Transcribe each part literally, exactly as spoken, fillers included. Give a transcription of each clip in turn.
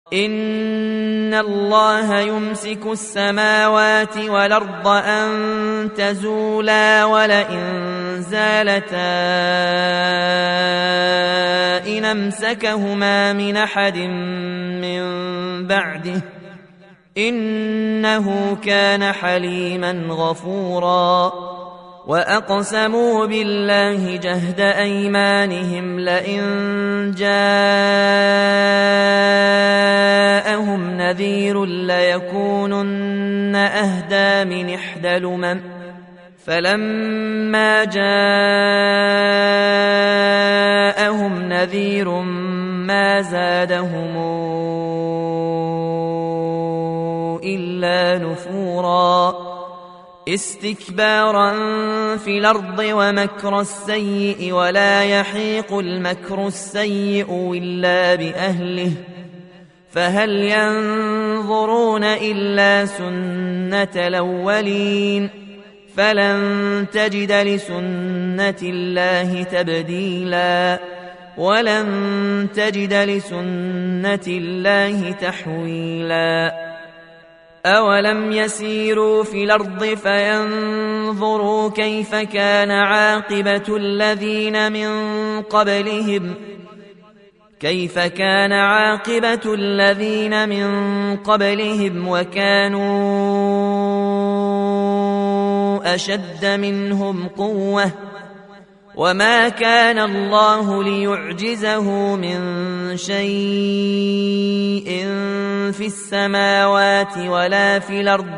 إن الله يمسك السماوات والأرض أن تزولا ولئن زالتا إن أمسكهما من أحد من بعده إنه كان حليما غفورا وأقسموا بالله جهد أيمانهم لئن جاءهم نذير ليكونن أهدى من إحدى الأمم فلما جاءهم نذير ما زادهم إلا نفورا استكبارا في الأرض ومكر السيء ولا يحيق المكر السيء إلا بأهله فهل ينظرون إلا سنة الأولين فلن تجد لسنة الله تبديلا ولن تجد لسنة الله تحويلا أولم يسيروا في الأرض فينظروا كيف كان عاقبة الذين من قبلهم كيف كان عاقبة الذين من قبلهم وكانوا أشد منهم قوة وما كان الله ليعجزه من شيء في السماوات ولا في الأرض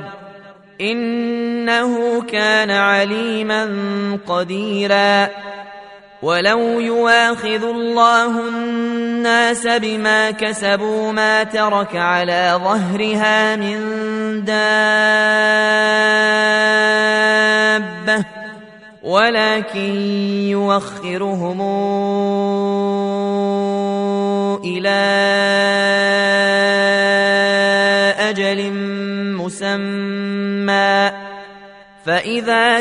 إنه كان عليما قديرا ولو يواخذ الله الناس بما كسبوا ما ترك على ظهرها من دابة ولكن يوخرهم إلى أجل مسمى فإذا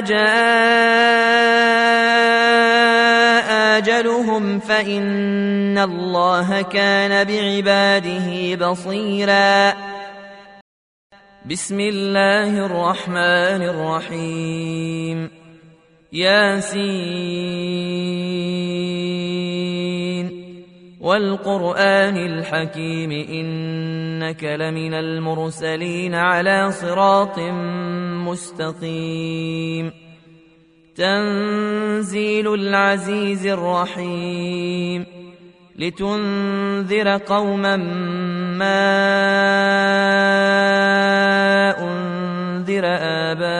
جاء أجلهم فإن الله كان بعباده بصيرا بسم الله الرحمن الرحيم ياسين والقرآن الحكيم إنك لمن المرسلين على صراط مستقيم تنزيل العزيز الرحيم لتنذر قوما ما أنذر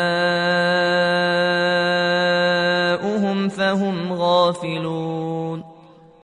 آباؤهم فهم غافلون